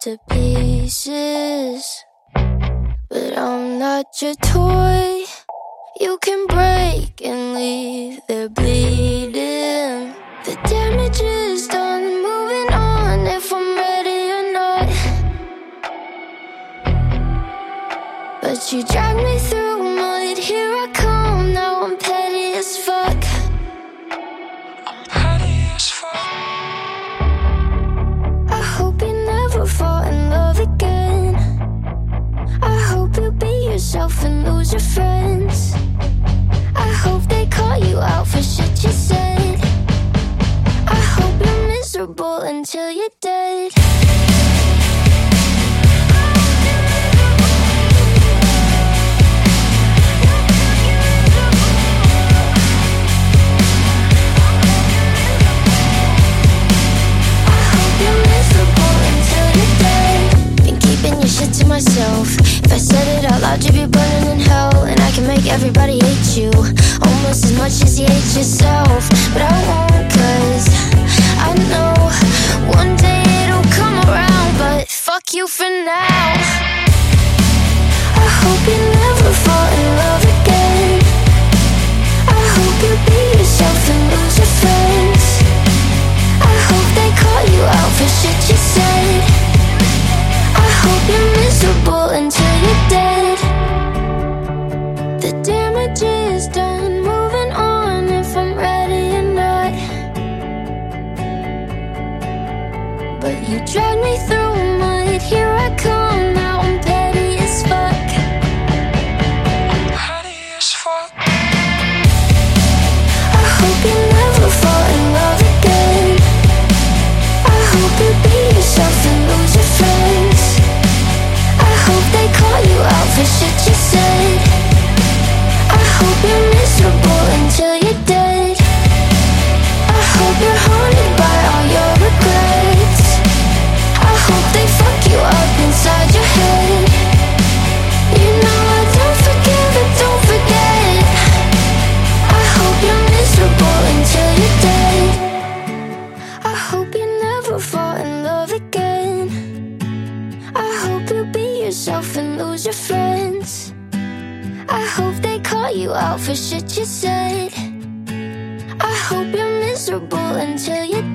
to pieces, but I'm not your toy. You can break and leave there bleeding. The damage is done, moving on if I'm ready or not. But you drag me through mud, here I come, now I'm petty as fuck. I'm petty as fuck. I hope you never fall in love again. I hope you be yourself and lose your friends. I hope they call you out for shit you said. I hope you're miserable until you're dead. I hope you're miserable until you're dead. Been keeping your shit to myself. If I said it out loud, you'd be burning in hell. And I can make everybody hate you almost as much as you hate yourself. But I won't, cause I know one day it'll come around. But fuck you for now. I hope you never fall in love again. I hope you be yourself and lose your friends. I hope they call you out for shit you said. I hope you're miserable until you're dead. The damage is done, moving on if I'm ready or not. But you drag me through mud, here I come, now I'm petty as fuck. I'm petty as fuck. I hope you never fall in love again. I hope you be yourself and lose your friends. I hope they call you out for shit you said. I hope you're miserable until you're dead. I hope you're haunted by all your regrets. I hope they fuck you up inside your head. You know I don't forgive and don't forget. I hope you're miserable until you're dead. I hope you never fall in love again. I hope you be yourself and lose your friends. I hope they call you out for shit you said. I hope you're miserable until you're